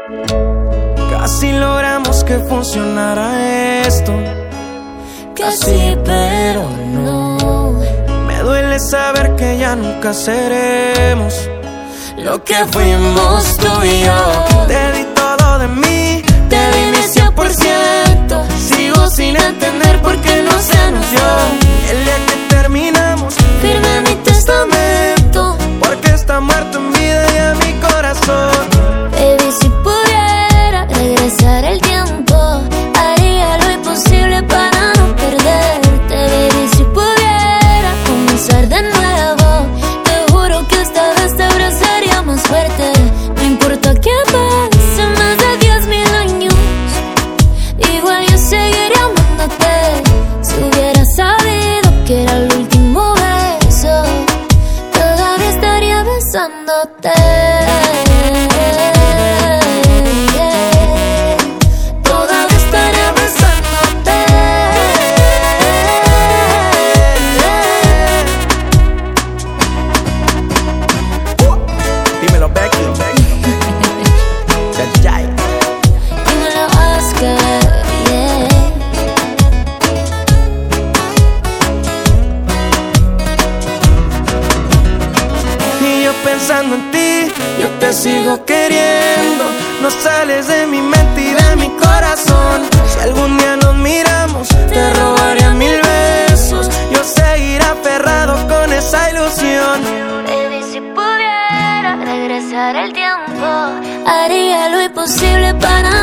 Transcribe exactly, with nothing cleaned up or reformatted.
Casi logramos que funcionara esto. Casi, pero no. Me duele saber que ya nunca seremos lo que fuimos tú y yo. Te di todo de mí, te di mi cien por ciento. Sigo sin entender por qué no se nos dio. El día que terminamos, firmé mi testamento, porque está muerto en vida y en mi corazón. Baby, si pudiera regresar el tiempo, haría lo imposible para no perderte. Baby, si pudiera comenzar de nuevo, te juro que esta vez te abrazaría más fuerte. No importa qué pase, más de diez mil años, igual yo seguiría amándote. Si hubiera sabido que era el último beso, todavía estaría besándote. Todavía estaría besándote. Dímelo, Becky. Dímelo, Oscar. Yeah. Y yo pensando en ti, yo te sigo queriendo. No sales de mi mente y de mi corazón. Si algún día nos miramos, te robaría mil besos. Yo seguiré aferrado con esa ilusión. Baby, si pudiera regresar el tiempo, haría lo imposible para